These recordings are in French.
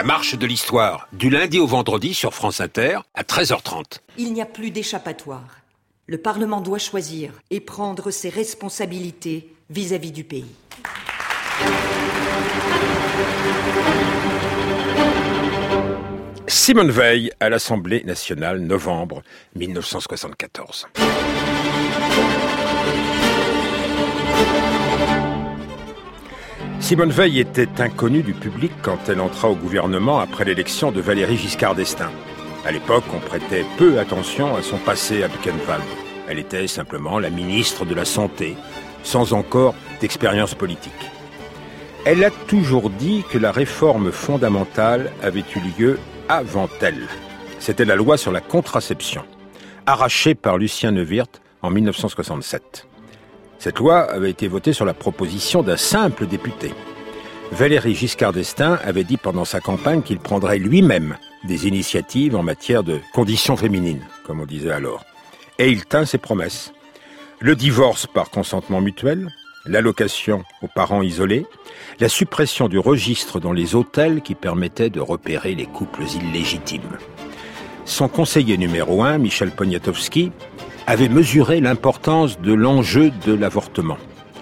marche de l'histoire, du lundi au vendredi sur France Inter, à 13h30. Il n'y a plus d'échappatoire. Le Parlement doit choisir et prendre ses responsabilités vis-à-vis du pays. Simone Veil à l'Assemblée nationale, novembre 1974. Simone Veil était inconnue du public quand elle entra au gouvernement après l'élection de Valéry Giscard d'Estaing. À l'époque, on prêtait peu attention à son passé à Buchenwald. Elle était simplement la ministre de la Santé, sans encore d'expérience politique. Elle a toujours dit que la réforme fondamentale avait eu lieu avant elle. C'était la loi sur la contraception, arrachée par Lucien Neuwirth en 1967. Cette loi avait été votée sur la proposition d'un simple député. Valéry Giscard d'Estaing avait dit pendant sa campagne qu'il prendrait lui-même des initiatives en matière de conditions féminines, comme on disait alors. Et il tint ses promesses. Le divorce par consentement mutuel, l'allocation aux parents isolés, la suppression du registre dans les hôtels qui permettait de repérer les couples illégitimes. Son conseiller numéro 1, Michel Poniatowski, avait mesuré l'importance de l'enjeu de l'avortement.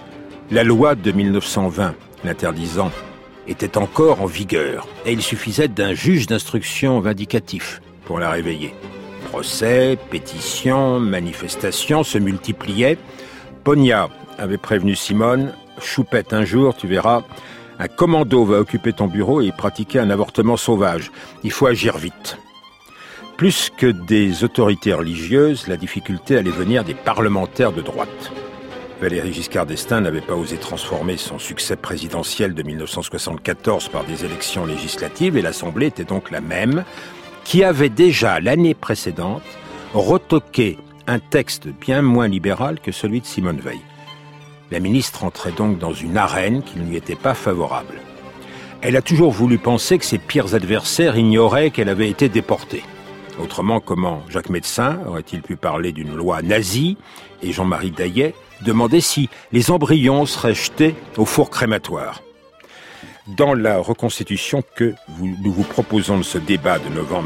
La loi de 1920 l'interdisant était encore en vigueur et il suffisait d'un juge d'instruction vindicatif pour la réveiller. Procès, pétitions, manifestations se multipliaient. Pognat avait prévenu Simone, « Choupette, un jour, tu verras, un commando va occuper ton bureau et y pratiquer un avortement sauvage. Il faut agir vite. » Plus que des autorités religieuses, la difficulté allait venir des parlementaires de droite. Valéry Giscard d'Estaing n'avait pas osé transformer son succès présidentiel de 1974 par des élections législatives et l'Assemblée était donc la même, qui avait déjà, l'année précédente, retoqué un texte bien moins libéral que celui de Simone Veil. La ministre entrait donc dans une arène qui ne lui était pas favorable. Elle a toujours voulu penser que ses pires adversaires ignoraient qu'elle avait été déportée. Autrement, comment Jacques Médecin aurait-il pu parler d'une loi nazie et Jean-Marie Daillet demander si les embryons seraient jetés au four crématoire? Dans la reconstitution que nous vous proposons de ce débat de novembre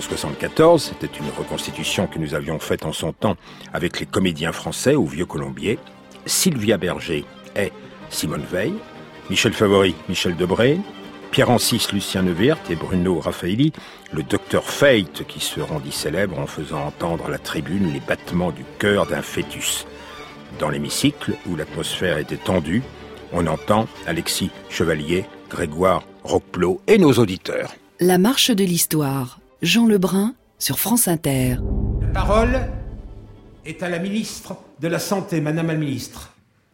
1974, c'était une reconstitution que nous avions faite en son temps avec les comédiens français au Vieux-Colombier, Sylvia Berger est Simone Veil, Michel Favory, Michel Debré, Pierre Ancis, Lucien Neuwirth et Bruno Raffaelli, le docteur Fate qui se rendit célèbre en faisant entendre à la tribune les battements du cœur d'un fœtus. Dans l'hémicycle, où l'atmosphère était tendue, on entend Alexis Chevalier, Grégoire Roqueplot et nos auditeurs. La marche de l'histoire, Jean Lebrun sur France Inter. La parole est à la ministre de la Santé, Madame la ministre.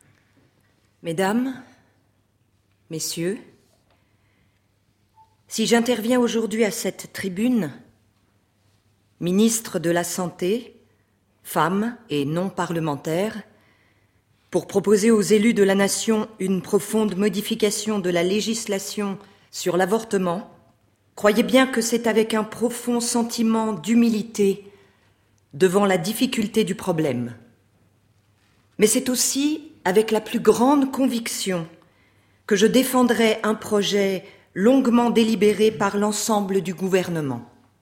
Mesdames, Messieurs, si j'interviens aujourd'hui à cette tribune, ministre de la Santé, femme et non parlementaire, pour proposer aux élus de la nation une profonde modification de la législation sur l'avortement, croyez bien que c'est avec un profond sentiment d'humilité devant la difficulté du problème. Mais c'est aussi avec la plus grande conviction que je défendrai un projet longuement délibéré par l'ensemble du gouvernement.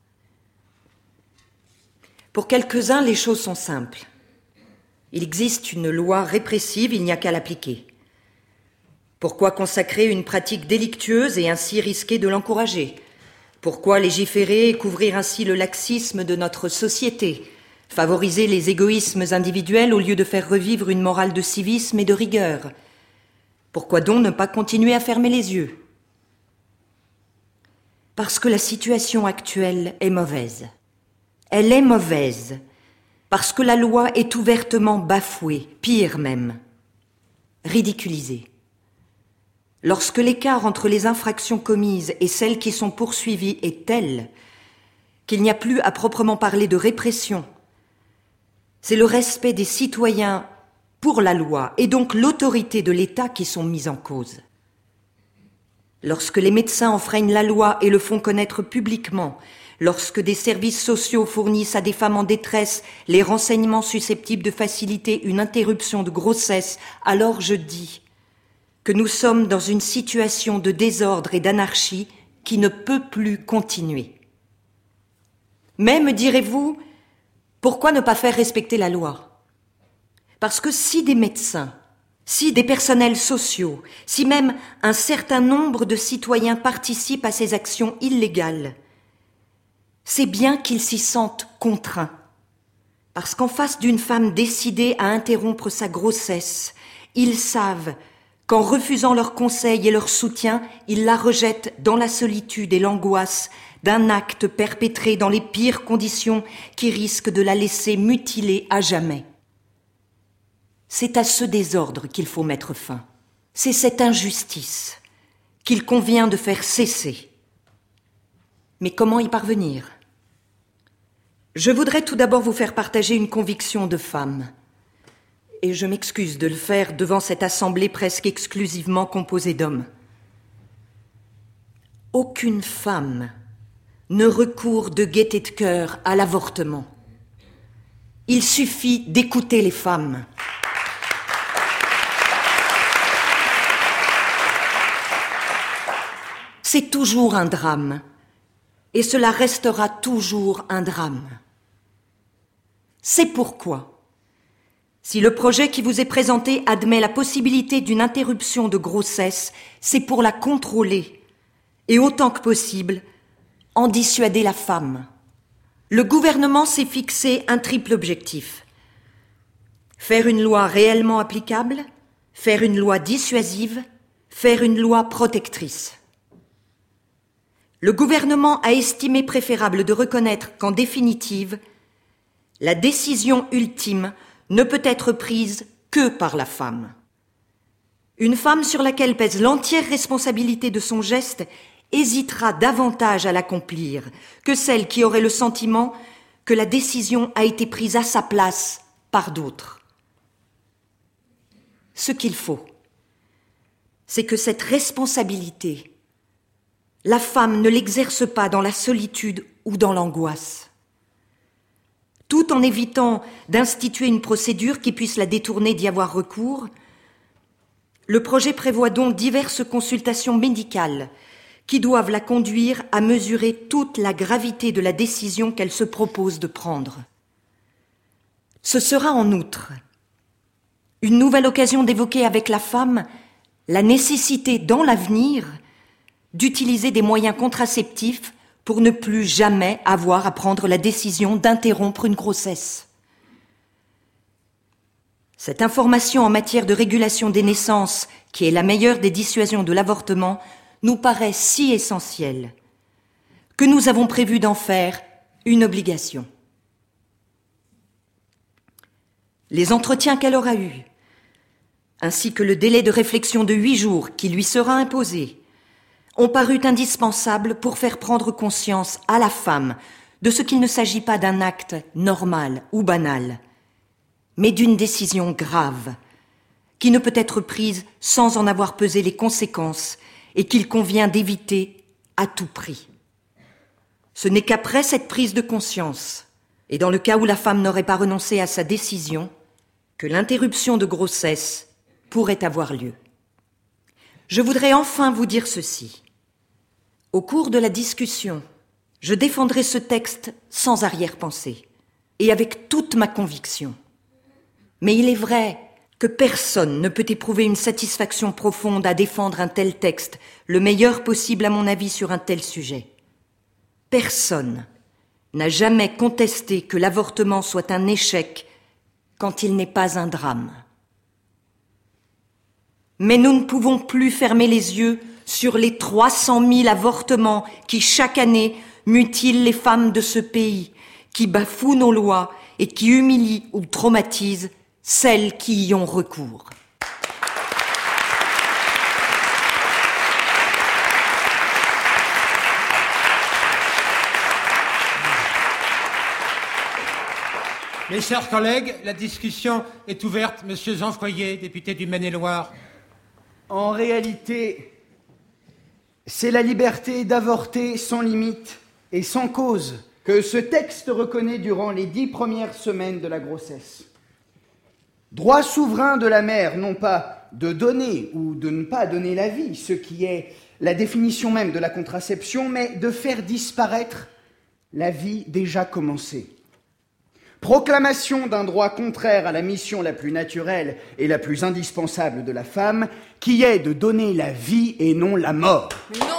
Pour quelques-uns, les choses sont simples. Il existe une loi répressive, il n'y a qu'à l'appliquer. Pourquoi consacrer une pratique délictueuse et ainsi risquer de l'encourager? Pourquoi légiférer et couvrir ainsi le laxisme de notre société? Favoriser les égoïsmes individuels au lieu de faire revivre une morale de civisme et de rigueur? Pourquoi donc ne pas continuer à fermer les yeux? Parce que la situation actuelle est mauvaise. Elle est mauvaise parce que la loi est ouvertement bafouée, pire même, ridiculisée. Lorsque l'écart entre les infractions commises et celles qui sont poursuivies est tel qu'il n'y a plus à proprement parler de répression, c'est le respect des citoyens pour la loi et donc l'autorité de l'État qui sont mis en cause. Lorsque les médecins enfreignent la loi et le font connaître publiquement, lorsque des services sociaux fournissent à des femmes en détresse les renseignements susceptibles de faciliter une interruption de grossesse, alors je dis que nous sommes dans une situation de désordre et d'anarchie qui ne peut plus continuer. Mais, me direz-vous, pourquoi ne pas faire respecter la loi ? Parce que si des médecins, si des personnels sociaux, si même un certain nombre de citoyens participent à ces actions illégales, c'est bien qu'ils s'y sentent contraints. Parce qu'en face d'une femme décidée à interrompre sa grossesse, ils savent qu'en refusant leurs conseils et leur soutien, ils la rejettent dans la solitude et l'angoisse d'un acte perpétré dans les pires conditions qui risquent de la laisser mutilée à jamais. C'est à ce désordre qu'il faut mettre fin. C'est cette injustice qu'il convient de faire cesser. Mais comment y parvenir ? Je voudrais tout d'abord vous faire partager une conviction de femme. Et je m'excuse de le faire devant cette assemblée presque exclusivement composée d'hommes. Aucune femme ne recourt de gaieté de cœur à l'avortement. Il suffit d'écouter les femmes. C'est toujours un drame, et cela restera toujours un drame. C'est pourquoi, si le projet qui vous est présenté admet la possibilité d'une interruption de grossesse, c'est pour la contrôler, et autant que possible, en dissuader la femme. Le gouvernement s'est fixé un triple objectif. Faire une loi réellement applicable, faire une loi dissuasive, faire une loi protectrice. Le gouvernement a estimé préférable de reconnaître qu'en définitive, la décision ultime ne peut être prise que par la femme. Une femme sur laquelle pèse l'entière responsabilité de son geste hésitera davantage à l'accomplir que celle qui aurait le sentiment que la décision a été prise à sa place par d'autres. Ce qu'il faut, c'est que cette responsabilité, la femme ne l'exerce pas dans la solitude ou dans l'angoisse. Tout en évitant d'instituer une procédure qui puisse la détourner d'y avoir recours, le projet prévoit donc diverses consultations médicales qui doivent la conduire à mesurer toute la gravité de la décision qu'elle se propose de prendre. Ce sera en outre une nouvelle occasion d'évoquer avec la femme la nécessité dans l'avenir d'utiliser des moyens contraceptifs pour ne plus jamais avoir à prendre la décision d'interrompre une grossesse. Cette information en matière de régulation des naissances, qui est la meilleure des dissuasions de l'avortement, nous paraît si essentielle que nous avons prévu d'en faire une obligation. Les entretiens qu'elle aura eus, ainsi que le délai de réflexion de 8 jours qui lui sera imposé, ont paru indispensables pour faire prendre conscience à la femme de ce qu'il ne s'agit pas d'un acte normal ou banal, mais d'une décision grave, qui ne peut être prise sans en avoir pesé les conséquences et qu'il convient d'éviter à tout prix. Ce n'est qu'après cette prise de conscience, et dans le cas où la femme n'aurait pas renoncé à sa décision, que l'interruption de grossesse pourrait avoir lieu. Je voudrais enfin vous dire ceci. Au cours de la discussion, je défendrai ce texte sans arrière-pensée et avec toute ma conviction. Mais il est vrai que personne ne peut éprouver une satisfaction profonde à défendre un tel texte, le meilleur possible à mon avis sur un tel sujet. Personne n'a jamais contesté que l'avortement soit un échec quand il n'est pas un drame. Mais nous ne pouvons plus fermer les yeux sur les 300 000 avortements qui, chaque année, mutilent les femmes de ce pays, qui bafouent nos lois et qui humilient ou traumatisent celles qui y ont recours. Mes chers collègues, la discussion est ouverte. Monsieur Jean Froyer, député du Maine-et-Loire. En réalité, c'est la liberté d'avorter sans limite et sans cause que ce texte reconnaît durant les 10 premières semaines de la grossesse. Droit souverain de la mère, non pas de donner ou de ne pas donner la vie, ce qui est la définition même de la contraception, mais de faire disparaître la vie déjà commencée. Proclamation d'un droit contraire à la mission la plus naturelle et la plus indispensable de la femme, qui est de donner la vie et non la mort. Mais non.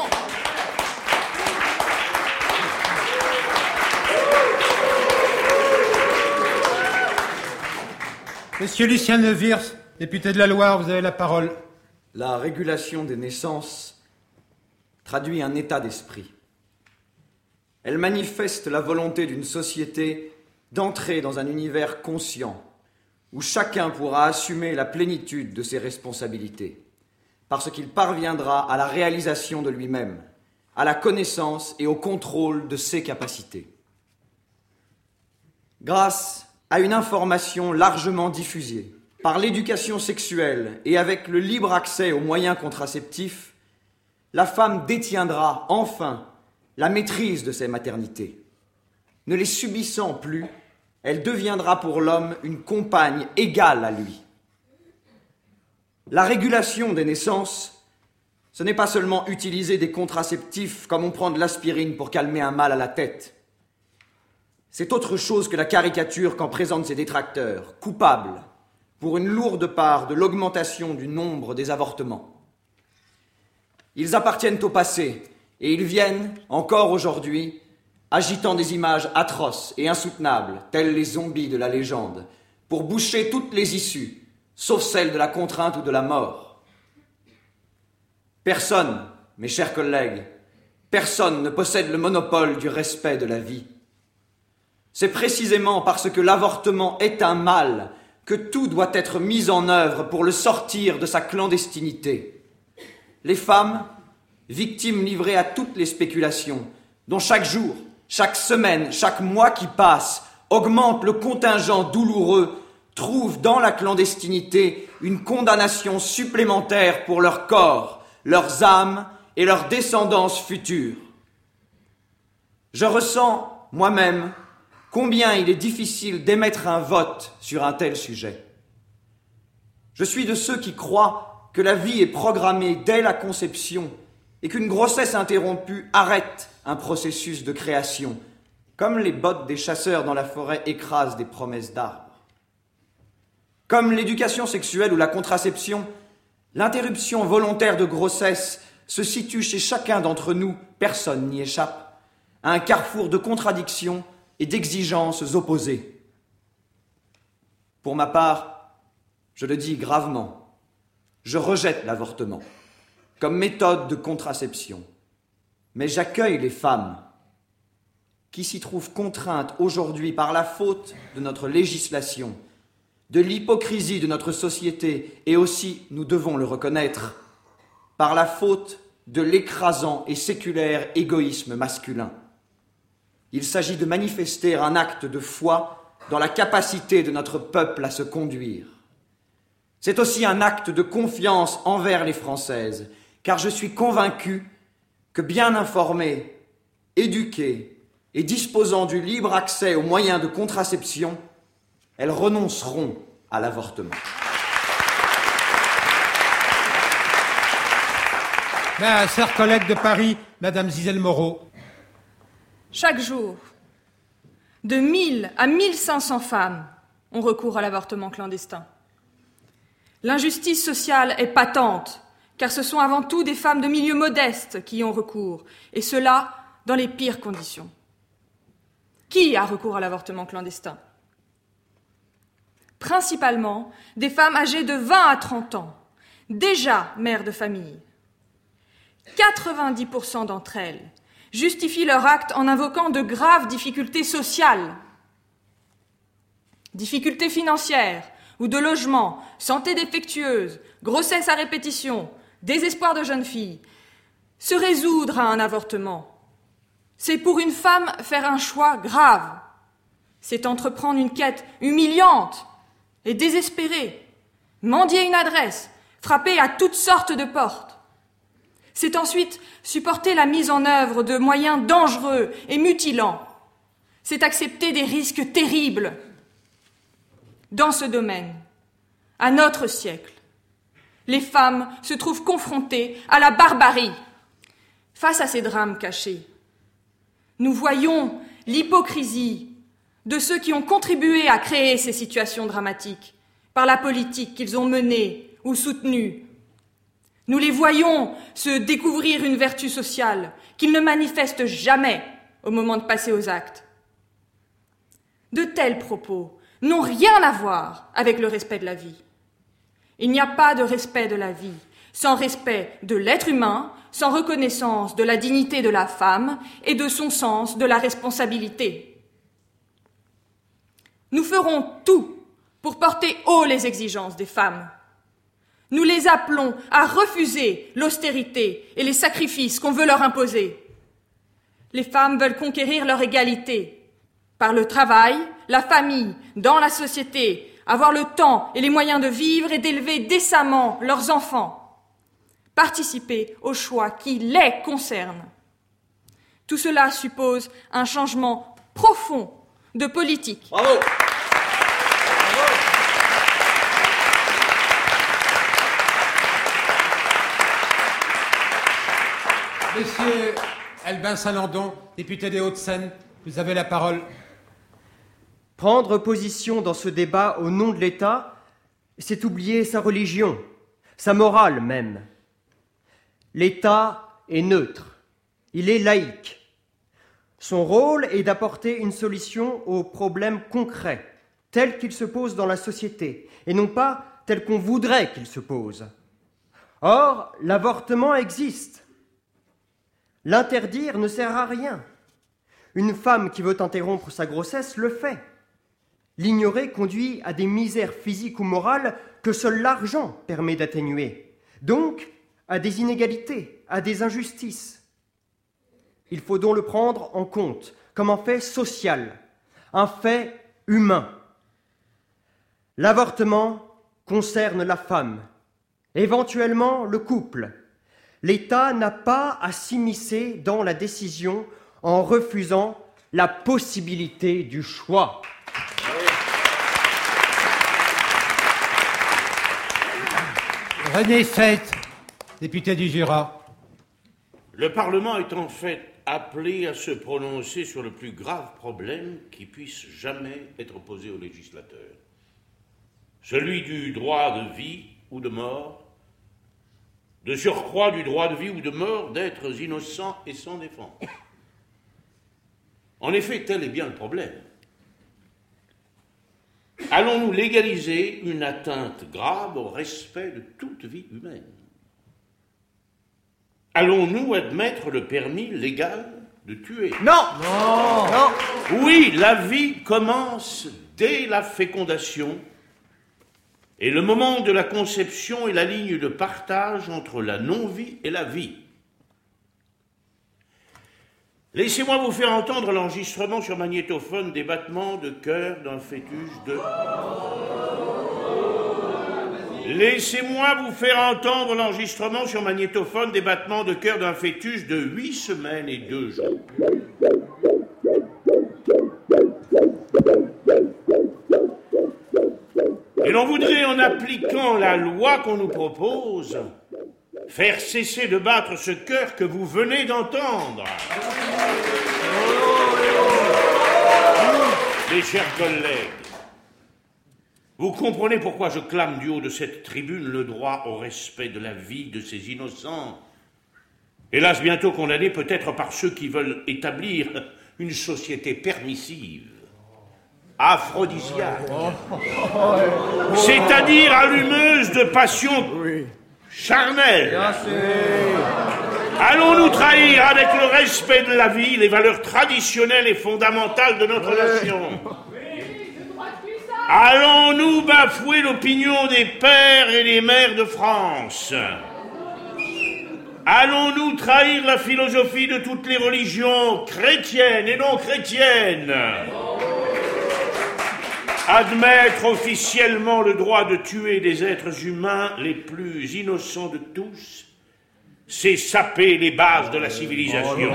Monsieur Lucien Neuwirth, député de la Loire, vous avez la parole. La régulation des naissances traduit un état d'esprit. Elle manifeste la volonté d'une société d'entrer dans un univers conscient où chacun pourra assumer la plénitude de ses responsabilités, parce qu'il parviendra à la réalisation de lui-même, à la connaissance et au contrôle de ses capacités. Grâce à une information largement diffusée, par l'éducation sexuelle et avec le libre accès aux moyens contraceptifs, la femme détiendra enfin la maîtrise de ses maternités. Ne les subissant plus, elle deviendra pour l'homme une compagne égale à lui. La régulation des naissances, ce n'est pas seulement utiliser des contraceptifs comme on prend de l'aspirine pour calmer un mal à la tête. C'est autre chose que la caricature qu'en présentent ses détracteurs, coupables pour une lourde part de l'augmentation du nombre des avortements. Ils appartiennent au passé et ils viennent, encore aujourd'hui, agitant des images atroces et insoutenables, telles les zombies de la légende, pour boucher toutes les issues, sauf celle de la contrainte ou de la mort. Personne, mes chers collègues, personne ne possède le monopole du respect de la vie. C'est précisément parce que l'avortement est un mal que tout doit être mis en œuvre pour le sortir de sa clandestinité. Les femmes, victimes livrées à toutes les spéculations, dont chaque jour, chaque semaine, chaque mois qui passe augmente le contingent douloureux, trouvent dans la clandestinité une condamnation supplémentaire pour leur corps, leurs âmes et leur descendance future. Je ressens, moi-même, combien il est difficile d'émettre un vote sur un tel sujet. Je suis de ceux qui croient que la vie est programmée dès la conception et qu'une grossesse interrompue arrête un processus de création, comme les bottes des chasseurs dans la forêt écrasent des promesses d'arbres. Comme l'éducation sexuelle ou la contraception, l'interruption volontaire de grossesse se situe chez chacun d'entre nous, personne n'y échappe, à un carrefour de contradictions et d'exigences opposées. Pour ma part, je le dis gravement, je rejette l'avortement comme méthode de contraception. Mais j'accueille les femmes qui s'y trouvent contraintes aujourd'hui par la faute de notre législation, de l'hypocrisie de notre société et aussi, nous devons le reconnaître, par la faute de l'écrasant et séculaire égoïsme masculin. Il s'agit de manifester un acte de foi dans la capacité de notre peuple à se conduire. C'est aussi un acte de confiance envers les Françaises, car je suis convaincu que bien informées, éduquées et disposant du libre accès aux moyens de contraception, elles renonceront à l'avortement. Ma chère collègue de Paris, Madame Gisèle Moreau. Chaque jour, de 1000 à 1500 femmes ont recours à l'avortement clandestin. L'injustice sociale est patente, car ce sont avant tout des femmes de milieux modestes qui y ont recours, et cela dans les pires conditions. Qui a recours à l'avortement clandestin ? Principalement des femmes âgées de 20 à 30 ans, déjà mères de famille. 90% d'entre elles justifient leur acte en invoquant de graves difficultés sociales. Difficultés financières ou de logement, santé défectueuse, grossesse à répétition, désespoir de jeune fille. Se résoudre à un avortement, c'est pour une femme faire un choix grave. C'est entreprendre une quête humiliante et désespérée, mendier une adresse, frapper à toutes sortes de portes. C'est ensuite supporter la mise en œuvre de moyens dangereux et mutilants. C'est accepter des risques terribles. Dans ce domaine, à notre siècle, les femmes se trouvent confrontées à la barbarie, face à ces drames cachés. Nous voyons l'hypocrisie de ceux qui ont contribué à créer ces situations dramatiques par la politique qu'ils ont menée ou soutenue. Nous les voyons se découvrir une vertu sociale qu'ils ne manifestent jamais au moment de passer aux actes. De tels propos n'ont rien à voir avec le respect de la vie. Il n'y a pas de respect de la vie sans respect de l'être humain, sans reconnaissance de la dignité de la femme et de son sens de la responsabilité. Nous ferons tout pour porter haut les exigences des femmes. Nous les appelons à refuser l'austérité et les sacrifices qu'on veut leur imposer. Les femmes veulent conquérir leur égalité par le travail, la famille, dans la société, avoir le temps et les moyens de vivre et d'élever décemment leurs enfants. Participer aux choix qui les concernent. Tout cela suppose un changement profond de politique. Bravo. Monsieur Albin Saint-Landon, député des Hauts-de-Seine, vous avez la parole. Prendre position dans ce débat au nom de l'État, c'est oublier sa religion, sa morale même. L'État est neutre, il est laïque. Son rôle est d'apporter une solution aux problèmes concrets, tels qu'ils se posent dans la société, et non pas tels qu'on voudrait qu'ils se posent. Or, l'avortement existe. L'interdire ne sert à rien. Une femme qui veut interrompre sa grossesse le fait. L'ignorer conduit à des misères physiques ou morales que seul l'argent permet d'atténuer. Donc, à des inégalités, à des injustices. Il faut donc le prendre en compte comme un fait social, un fait humain. L'avortement concerne la femme, éventuellement le couple. L'État n'a pas à s'immiscer dans la décision en refusant la possibilité du choix. René Fête, député du Jura. Le Parlement est en fait appelé à se prononcer sur le plus grave problème qui puisse jamais être posé aux législateurs. Celui du droit de vie ou de mort, de surcroît du droit de vie ou de mort d'êtres innocents et sans défense. En effet, tel est bien le problème. Allons-nous légaliser une atteinte grave au respect de toute vie humaine? Allons-nous admettre le permis légal de tuer? Non! Non! Non! Oui, la vie commence dès la fécondation et le moment de la conception est la ligne de partage entre la non-vie et la vie. Laissez-moi vous faire entendre l'enregistrement sur magnétophone des battements de cœur d'un fœtus de... Laissez-moi vous faire entendre l'enregistrement sur magnétophone des battements de cœur d'un fœtus de 8 semaines et 2 jours. Et l'on voudrait, en appliquant la loi qu'on nous propose, faire cesser de battre ce cœur que vous venez d'entendre. Mes chers collègues, vous comprenez pourquoi je clame du haut de cette tribune le droit au respect de la vie de ces innocents, hélas bientôt condamnés peut-être par ceux qui veulent établir une société permissive, aphrodisiaque, c'est-à-dire allumeuse de passions charnelles. Allons-nous trahir avec le respect de la vie les valeurs traditionnelles et fondamentales de notre nation? Allons-nous bafouer l'opinion des pères et des mères de France? Allons-nous trahir la philosophie de toutes les religions, chrétiennes et non chrétiennes? Admettre officiellement le droit de tuer des êtres humains les plus innocents de tous, c'est saper les bases de la civilisation.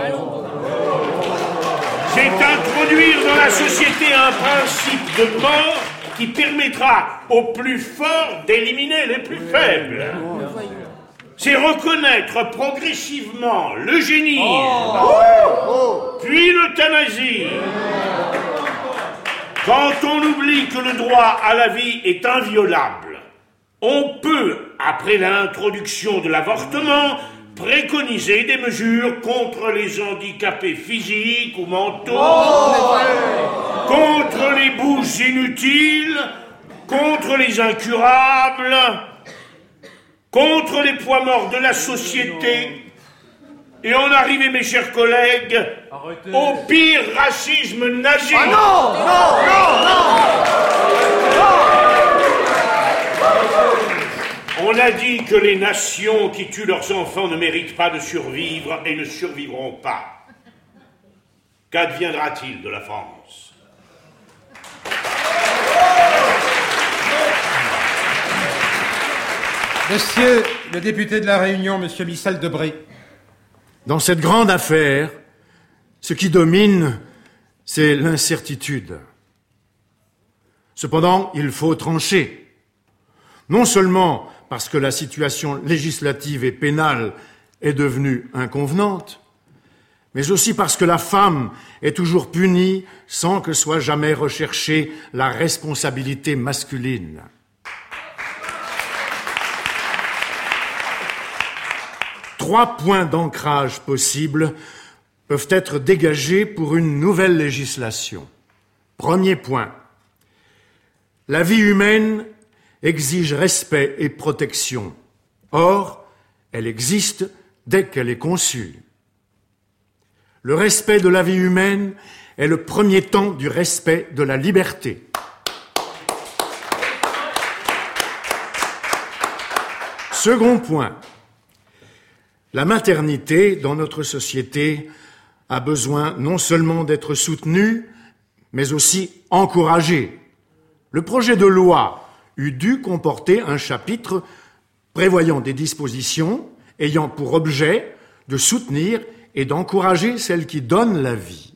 C'est introduire dans la société un principe de mort qui permettra aux plus forts d'éliminer les plus faibles. c'est reconnaître progressivement l'eugénisme, puis l'euthanasie. Quand on oublie que le droit à la vie est inviolable, on peut, après l'introduction de l'avortement, préconiser des mesures contre les handicapés physiques ou mentaux, contre les bouches inutiles, contre les incurables, contre les poids morts de la société, et en arriver, mes chers collègues, au pire racisme nazi. Ah non, On a dit que les nations qui tuent leurs enfants ne méritent pas de survivre et ne survivront pas. Qu'adviendra-t-il de la France ? Monsieur le député de La Réunion, monsieur Michel Debré. Dans cette grande affaire, ce qui domine, c'est l'incertitude. Cependant, il faut trancher. Non seulement parce que la situation législative et pénale est devenue inconvenante, mais aussi parce que la femme est toujours punie sans que soit jamais recherchée la responsabilité masculine. Trois points d'ancrage possibles peuvent être dégagés pour une nouvelle législation. Premier point, la vie humaine exige respect et protection. Or, elle existe dès qu'elle est conçue. Le respect de la vie humaine est le premier temps du respect de la liberté. Second point, la maternité dans notre société a besoin non seulement d'être soutenue, mais aussi encouragée. Le projet de loi eût dû comporter un chapitre prévoyant des dispositions ayant pour objet de soutenir et d'encourager celles qui donnent la vie.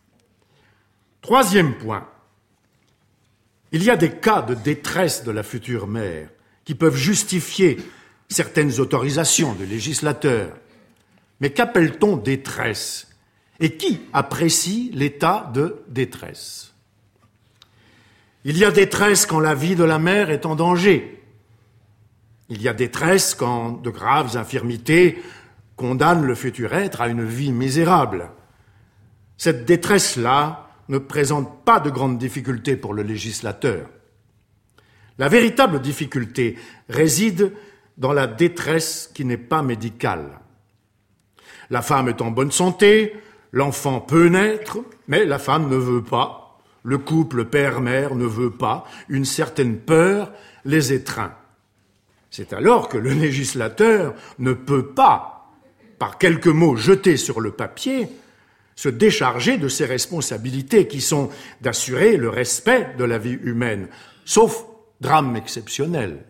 Troisième point, il y a des cas de détresse de la future mère qui peuvent justifier certaines autorisations de législateurs. Mais qu'appelle-t-on détresse ? Et qui apprécie l'état de détresse ? Il y a détresse quand la vie de la mère est en danger. Il y a détresse quand de graves infirmités condamnent le futur être à une vie misérable. Cette détresse-là ne présente pas de grandes difficultés pour le législateur. La véritable difficulté réside dans la détresse qui n'est pas médicale. La femme est en bonne santé, l'enfant peut naître, mais la femme ne veut pas, le couple père-mère ne veut pas, une certaine peur les étreint. C'est alors que le législateur ne peut pas, par quelques mots jetés sur le papier, se décharger de ses responsabilités qui sont d'assurer le respect de la vie humaine, sauf drame exceptionnel.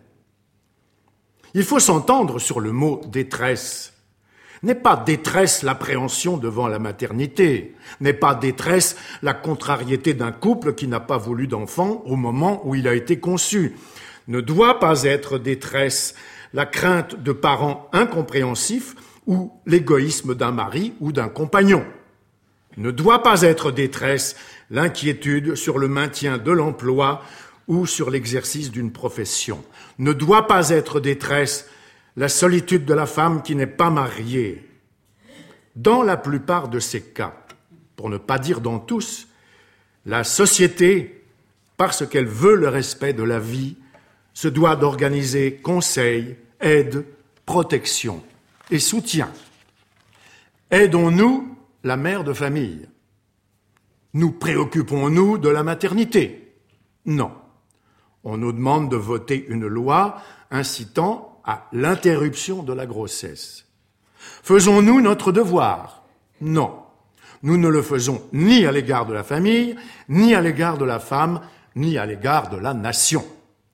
Il faut s'entendre sur le mot « détresse ». N'est pas détresse l'appréhension devant la maternité, n'est pas détresse la contrariété d'un couple qui n'a pas voulu d'enfant au moment où il a été conçu, ne doit pas être détresse la crainte de parents incompréhensifs ou l'égoïsme d'un mari ou d'un compagnon, ne doit pas être détresse l'inquiétude sur le maintien de l'emploi ou sur l'exercice d'une profession. Ne doit pas être détresse la solitude de la femme qui n'est pas mariée. Dans la plupart de ces cas, pour ne pas dire dans tous, la société, parce qu'elle veut le respect de la vie, se doit d'organiser conseil, aide, protection et soutien. Aidons-nous la mère de famille. Nous préoccupons-nous de la maternité ? Non. On nous demande de voter une loi incitant à l'interruption de la grossesse. Faisons-nous notre devoir ? Non. Nous ne le faisons ni à l'égard de la famille, ni à l'égard de la femme, ni à l'égard de la nation.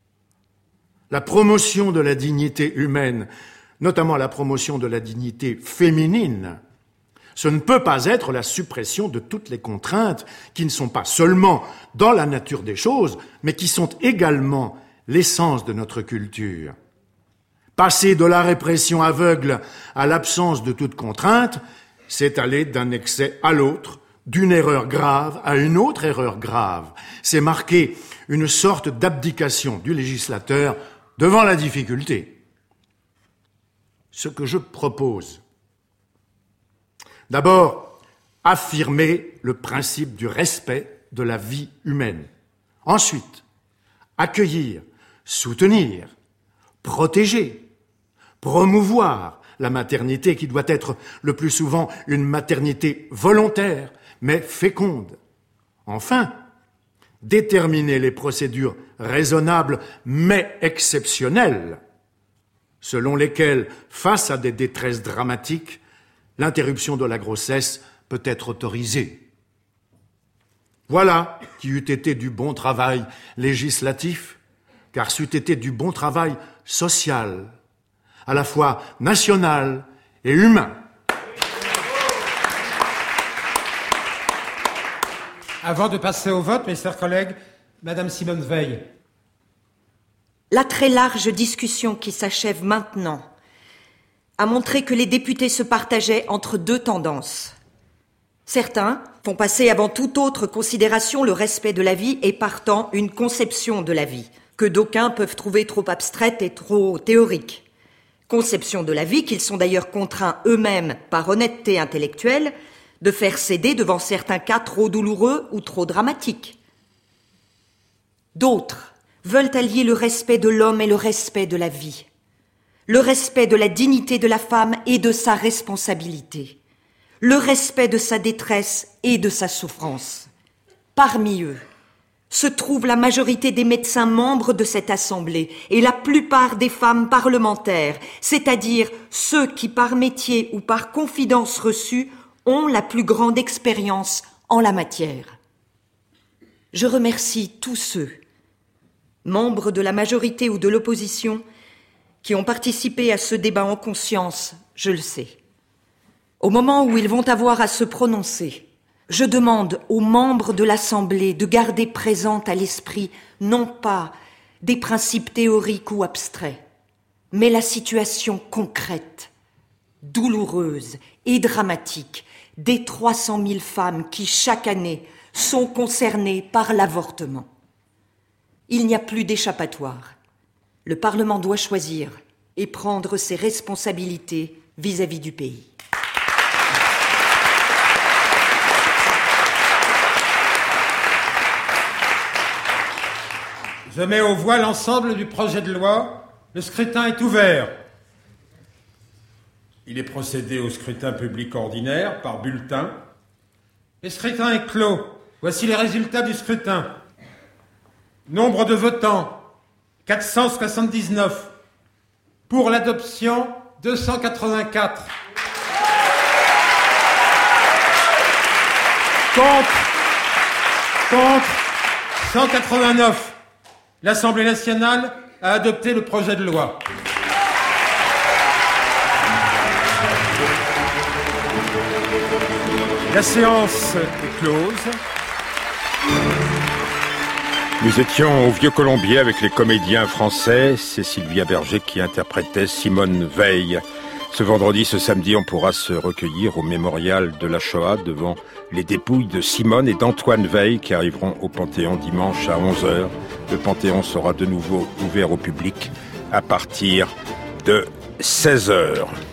La promotion de la dignité humaine, notamment la promotion de la dignité féminine, ce ne peut pas être la suppression de toutes les contraintes qui ne sont pas seulement dans la nature des choses, mais qui sont également l'essence de notre culture. Passer de la répression aveugle à l'absence de toute contrainte, c'est aller d'un excès à l'autre, d'une erreur grave à une autre erreur grave. C'est marquer une sorte d'abdication du législateur devant la difficulté. Ce que je propose, d'abord, affirmer le principe du respect de la vie humaine. Ensuite, accueillir, soutenir, protéger, promouvoir la maternité qui doit être le plus souvent une maternité volontaire, mais féconde. Enfin, déterminer les procédures raisonnables mais exceptionnelles, selon lesquelles, face à des détresses dramatiques, l'interruption de la grossesse peut être autorisée. Voilà qui eût été du bon travail législatif, car c'eût été du bon travail social, à la fois national et humain. Avant de passer au vote, mes chers collègues, Madame Simone Veil. La très large discussion qui s'achève maintenant a montré que les députés se partageaient entre deux tendances. Certains font passer avant toute autre considération le respect de la vie et partant une conception de la vie, que d'aucuns peuvent trouver trop abstraite et trop théorique. Conception de la vie qu'ils sont d'ailleurs contraints eux-mêmes, par honnêteté intellectuelle, de faire céder devant certains cas trop douloureux ou trop dramatiques. D'autres veulent allier le respect de l'homme et le respect de la vie, le respect de la dignité de la femme et de sa responsabilité, le respect de sa détresse et de sa souffrance. Parmi eux se trouve la majorité des médecins membres de cette Assemblée et la plupart des femmes parlementaires, c'est-à-dire ceux qui, par métier ou par confidence reçue, ont la plus grande expérience en la matière. Je remercie tous ceux, membres de la majorité ou de l'opposition, qui ont participé à ce débat en conscience, je le sais. Au moment où ils vont avoir à se prononcer, je demande aux membres de l'Assemblée de garder présent à l'esprit non pas des principes théoriques ou abstraits, mais la situation concrète, douloureuse et dramatique des 300 000 femmes qui, chaque année, sont concernées par l'avortement. Il n'y a plus d'échappatoire. Le Parlement doit choisir et prendre ses responsabilités vis-à-vis du pays. Je mets aux voix l'ensemble du projet de loi. Le scrutin est ouvert. Il est procédé au scrutin public ordinaire par bulletin. Le scrutin est clos. Voici les résultats du scrutin. Nombre de votants, 479. Pour l'adoption, 284. Contre 189. L'Assemblée nationale a adopté le projet de loi. La séance est close. Nous étions au Vieux Colombier avec les comédiens français. C'est Sylvia Berger qui interprétait Simone Veil. Ce vendredi, ce samedi, on pourra se recueillir au mémorial de la Shoah devant les dépouilles de Simone et d'Antoine Veil qui arriveront au Panthéon dimanche à 11h. Le Panthéon sera de nouveau ouvert au public à partir de 16h.